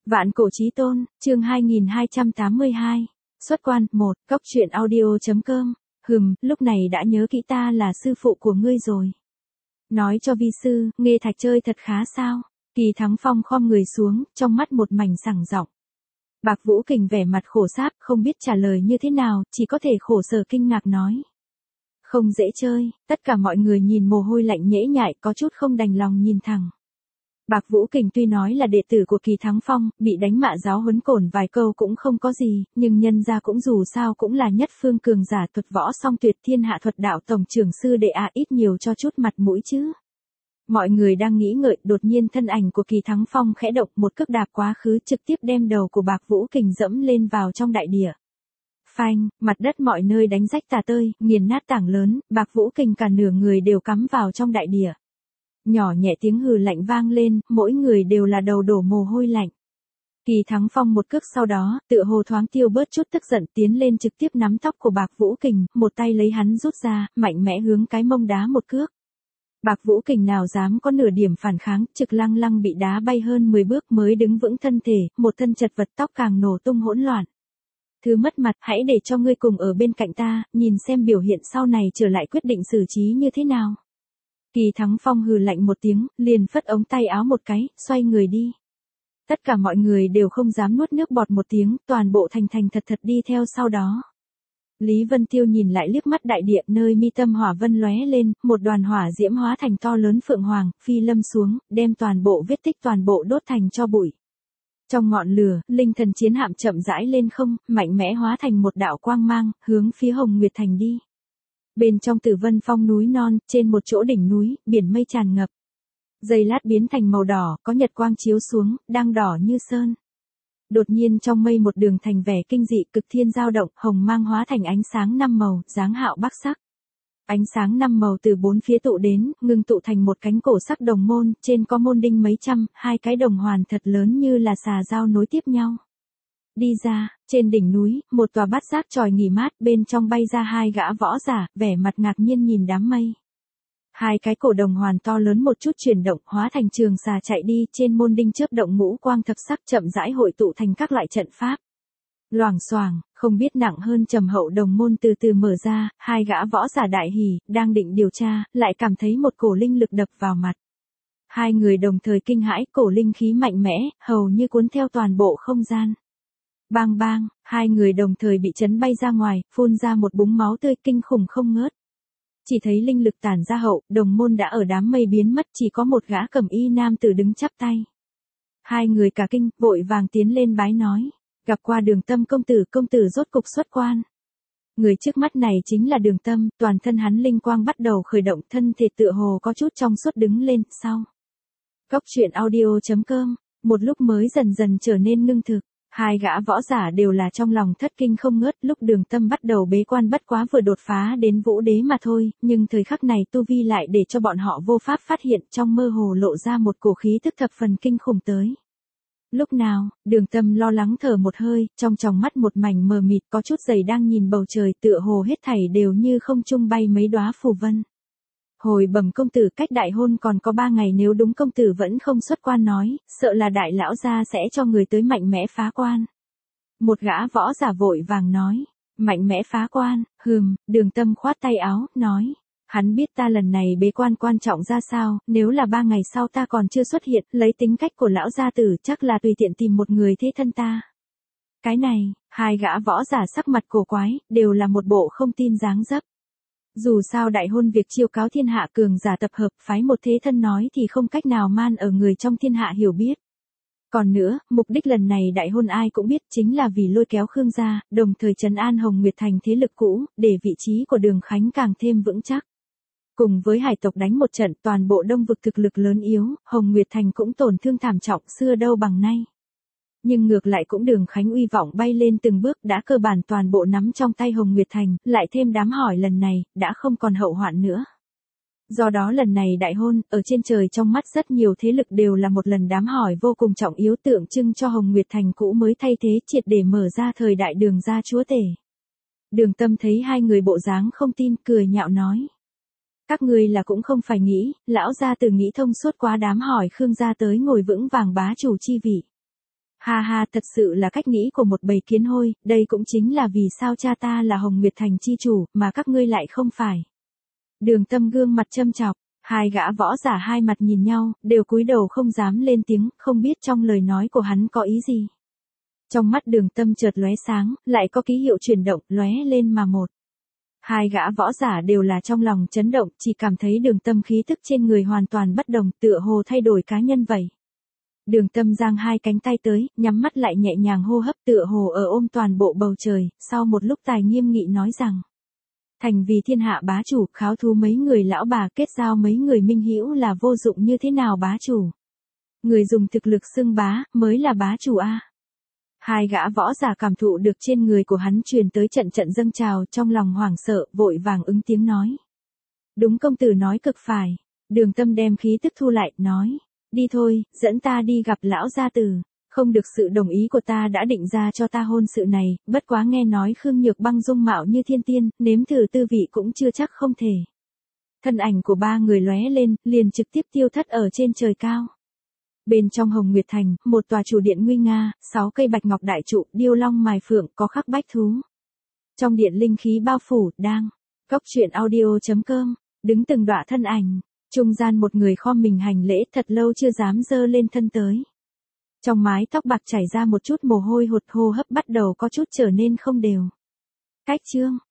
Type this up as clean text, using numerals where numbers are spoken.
Vạn cổ chí tôn, chương 2282. Xuất quan, 1, Cốc truyện audio.com. Lúc này đã nhớ kỹ ta là sư phụ của ngươi rồi. Nói cho vi sư, Nghê Thạch chơi thật khá sao? Kỳ Thắng Phong khom người xuống, trong mắt một mảnh sảng giọng. Bạc Vũ Kình vẻ mặt khổ sáp, không biết trả lời như thế nào, chỉ có thể khổ sở kinh ngạc nói. Không dễ chơi, tất cả mọi người nhìn mồ hôi lạnh nhễ nhại, có chút không đành lòng nhìn thẳng. Bạc Vũ Kình tuy nói là đệ tử của Kỳ Thắng Phong, bị đánh mạ giáo huấn cổn vài câu cũng không có gì, nhưng nhân ra cũng dù sao cũng là nhất phương cường giả thuật võ song tuyệt thiên hạ thuật đạo tổng trưởng sư đệ ít nhiều cho chút mặt mũi chứ. Mọi người đang nghĩ ngợi, đột nhiên thân ảnh của Kỳ Thắng Phong khẽ động, một cước đạp quá khứ trực tiếp đem đầu của Bạc Vũ Kình dẫm lên vào trong đại địa. Phanh, mặt đất mọi nơi đánh rách tả tơi, nghiền nát tảng lớn, Bạc Vũ Kình cả nửa người đều cắm vào trong đại địa. Nhỏ nhẹ tiếng hừ lạnh vang lên, mỗi người đều là đầu đổ mồ hôi lạnh. Kỳ Thắng Phong một cước sau đó, tựa hồ thoáng tiêu bớt chút tức giận, tiến lên trực tiếp nắm tóc của Bạc Vũ Kình, một tay lấy hắn rút ra, mạnh mẽ hướng cái mông đá một cước. Bạc Vũ Kình nào dám có nửa điểm phản kháng, trực lăng lăng bị đá bay hơn 10 bước mới đứng vững thân thể, một thân chật vật, tóc càng nổ tung hỗn loạn. Thứ mất mặt, hãy để cho ngươi cùng ở bên cạnh ta, nhìn xem biểu hiện sau này trở lại quyết định xử trí như thế nào. Kỳ Thắng Phong hừ lạnh một tiếng, liền phất ống tay áo một cái, xoay người đi. Tất cả mọi người đều không dám nuốt nước bọt một tiếng, toàn bộ thành thật đi theo sau đó. Lý Vân Tiêu nhìn lại liếc mắt đại địa, nơi mi tâm hỏa vân lóe lên, một đoàn hỏa diễm hóa thành to lớn phượng hoàng, phi lâm xuống, đem toàn bộ vết tích toàn bộ đốt thành tro bụi. Trong ngọn lửa, linh thần chiến hạm chậm rãi lên không, mạnh mẽ hóa thành một đạo quang mang, hướng phía Hồng Nguyệt Thành đi. Bên trong Tử Vân Phong núi non, trên một chỗ đỉnh núi, biển mây tràn ngập. Giây lát biến thành màu đỏ, có nhật quang chiếu xuống, đang đỏ như sơn. Đột nhiên trong mây một đường thành vẻ kinh dị, cực thiên dao động, hồng mang hóa thành ánh sáng 5 màu, dáng hạo bắc sắc. Ánh sáng 5 màu từ bốn phía tụ đến, ngưng tụ thành một cánh cổ sắc đồng môn, trên có môn đinh mấy trăm, hai cái đồng hoàn thật lớn như là xà dao nối tiếp nhau. Đi ra, trên đỉnh núi, một tòa bát giác chòi nghỉ mát, bên trong bay ra hai gã võ giả, vẻ mặt ngạc nhiên nhìn đám mây. Hai cái cổ đồng hoàn to lớn một chút chuyển động, hóa thành trường xà chạy đi, trên môn đinh chớp động ngũ quang thập sắc chậm rãi hội tụ thành các loại trận pháp. Loảng xoảng, không biết nặng hơn trầm hậu đồng môn từ từ mở ra, hai gã võ giả đại hỉ, đang định điều tra, lại cảm thấy một cổ linh lực đập vào mặt. Hai người đồng thời kinh hãi, cổ linh khí mạnh mẽ, hầu như cuốn theo toàn bộ không gian. Bang bang, hai người đồng thời bị chấn bay ra ngoài, phun ra một búng máu tươi kinh khủng không ngớt. Chỉ thấy linh lực tản ra hậu, đồng môn đã ở đám mây biến mất, chỉ có một gã cẩm y nam tử đứng chắp tay. Hai người cả kinh, vội vàng tiến lên bái nói, gặp qua Đường Tâm công tử rốt cục xuất quan. Người trước mắt này chính là Đường Tâm, toàn thân hắn linh quang bắt đầu khởi động, thân thể tựa hồ có chút trong suốt đứng lên, sau. Cốc truyện audio.com, một lúc mới dần dần trở nên ngưng thực. Hai gã võ giả đều là trong lòng thất kinh không ngớt, lúc Đường Tâm bắt đầu bế quan bất quá vừa đột phá đến vũ đế mà thôi, nhưng thời khắc này tu vi lại để cho bọn họ vô pháp phát hiện, trong mơ hồ lộ ra một cổ khí tức thập phần kinh khủng tới. Lúc nào, Đường Tâm lo lắng thở một hơi, trong tròng mắt một mảnh mờ mịt, có chút giày đang nhìn bầu trời, tựa hồ hết thảy đều như không trung bay mấy đóa phù vân. Hồi bẩm công tử, cách đại hôn còn có 3 ngày, nếu đúng công tử vẫn không xuất quan nói, sợ là đại lão gia sẽ cho người tới mạnh mẽ phá quan. Một gã võ giả vội vàng nói, mạnh mẽ phá quan, Đường Tâm khoát tay áo, nói, hắn biết ta lần này bế quan quan trọng ra sao, nếu là 3 ngày sau ta còn chưa xuất hiện, lấy tính cách của lão gia tử chắc là tùy tiện tìm một người thế thân ta. Cái này, hai gã võ giả sắc mặt cổ quái, đều là một bộ không tin dáng dấp. Dù sao đại hôn việc chiêu cáo thiên hạ cường giả tập hợp, phái một thế thân nói thì không cách nào man ở người trong thiên hạ hiểu biết. Còn nữa, mục đích lần này đại hôn ai cũng biết chính là vì lôi kéo Khương gia, đồng thời trấn an Hồng Nguyệt Thành thế lực cũ, để vị trí của Đường Khánh càng thêm vững chắc. Cùng với hải tộc đánh một trận, toàn bộ đông vực thực lực lớn yếu, Hồng Nguyệt Thành cũng tổn thương thảm trọng, xưa đâu bằng nay. Nhưng ngược lại cũng Đường Khánh uy vọng bay lên từng bước, đã cơ bản toàn bộ nắm trong tay Hồng Nguyệt Thành, lại thêm đám hỏi lần này, đã không còn hậu hoạn nữa. Do đó lần này đại hôn, ở trên trời trong mắt rất nhiều thế lực đều là một lần đám hỏi vô cùng trọng yếu, tượng trưng cho Hồng Nguyệt Thành cũ mới thay thế triệt để mở ra thời đại Đường gia chúa tể. Đường Tâm thấy hai người bộ dáng không tin, cười nhạo nói. Các ngươi là cũng không phải nghĩ, lão gia tử nghĩ thông suốt quá, đám hỏi Khương gia tới ngồi vững vàng bá chủ chi vị. Ha ha, thật sự là cách nghĩ của một bầy kiến hôi, đây cũng chính là vì sao cha ta là Hồng Nguyệt Thành chi chủ, mà các ngươi lại không phải. Đường Tâm gương mặt châm chọc, hai gã võ giả hai mặt nhìn nhau, đều cúi đầu không dám lên tiếng, không biết trong lời nói của hắn có ý gì. Trong mắt Đường Tâm chợt lóe sáng, lại có ký hiệu chuyển động, lóe lên mà một. Hai gã võ giả đều là trong lòng chấn động, chỉ cảm thấy Đường Tâm khí tức trên người hoàn toàn bất đồng, tựa hồ thay đổi cá nhân vậy. Đường Tâm giang hai cánh tay tới, nhắm mắt lại nhẹ nhàng hô hấp tựa hồ ở ôm toàn bộ bầu trời, sau một lúc tài nghiêm nghị nói rằng. Thành vì thiên hạ bá chủ, kháo thú mấy người lão bà, kết giao mấy người minh hữu là vô dụng như thế nào bá chủ. Người dùng thực lực xưng bá, mới là bá chủ a. Hai gã võ giả cảm thụ được trên người của hắn truyền tới trận trận dâng trào, trong lòng hoảng sợ, vội vàng ứng tiếng nói. Đúng, công tử nói cực phải. Đường Tâm đem khí tức thu lại, nói. Đi thôi, dẫn ta đi gặp lão gia tử. Không được sự đồng ý của ta đã định ra cho ta hôn sự này, bất quá nghe nói Khương Nhược Băng dung mạo như thiên tiên, nếm thử tư vị cũng chưa chắc không thể. Thân ảnh của ba người lóe lên, liền trực tiếp tiêu thất ở trên trời cao. Bên trong Hồng Nguyệt Thành, một tòa chủ điện nguy nga, 6 cây bạch ngọc đại trụ, điêu long mài phượng, có khắc bách thú. Trong điện linh khí bao phủ, đang. Cốc truyện audio.com, đứng từng đọa thân ảnh. Trung gian một người khom mình hành lễ, thật lâu chưa dám dơ lên thân tới. Trong mái tóc bạc chảy ra một chút mồ hôi hột, hô hấp bắt đầu có chút trở nên không đều. Cách chương.